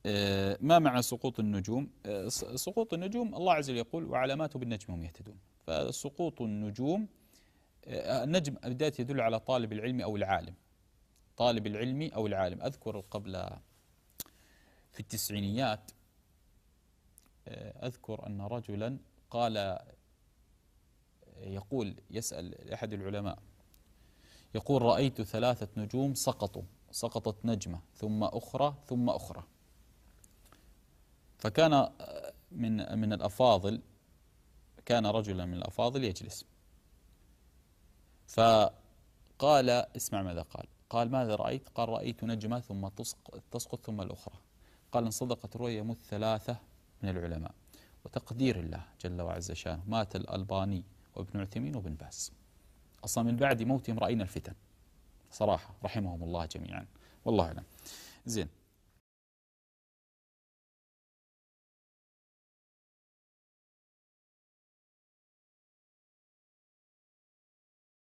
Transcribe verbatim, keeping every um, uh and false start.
ما معنى سقوط النجوم؟ سقوط النجوم الله عز وجل يقول وعلامات بالنجم هم يهتدون. فسقوط النجوم، النجم بداية يدل على طالب العلم أو العالم، طالب العلم أو العالم. أذكر قبل في التسعينيات أذكر أن رجلا قال، يقول يسأل أحد العلماء يقول رأيت ثلاثة نجوم سقطوا، سقطت نجمة ثم أخرى ثم أخرى. فكان من من الأفاضل، كان رجلا من الأفاضل يجلس، فقال اسمع ماذا قال. قال ماذا رأيت؟ قال رأيت نجمة ثم تسقط ثم الأخرى. قال إن صدقت رؤيا يموت ثلاثة من العلماء، وتقدير الله جل وعز شانه مات الألباني وابن عثيمين وابن باز. أصلا من بعد موتهم رأينا الفتن صراحة، رحمهم الله جميعا، والله أعلم. زين.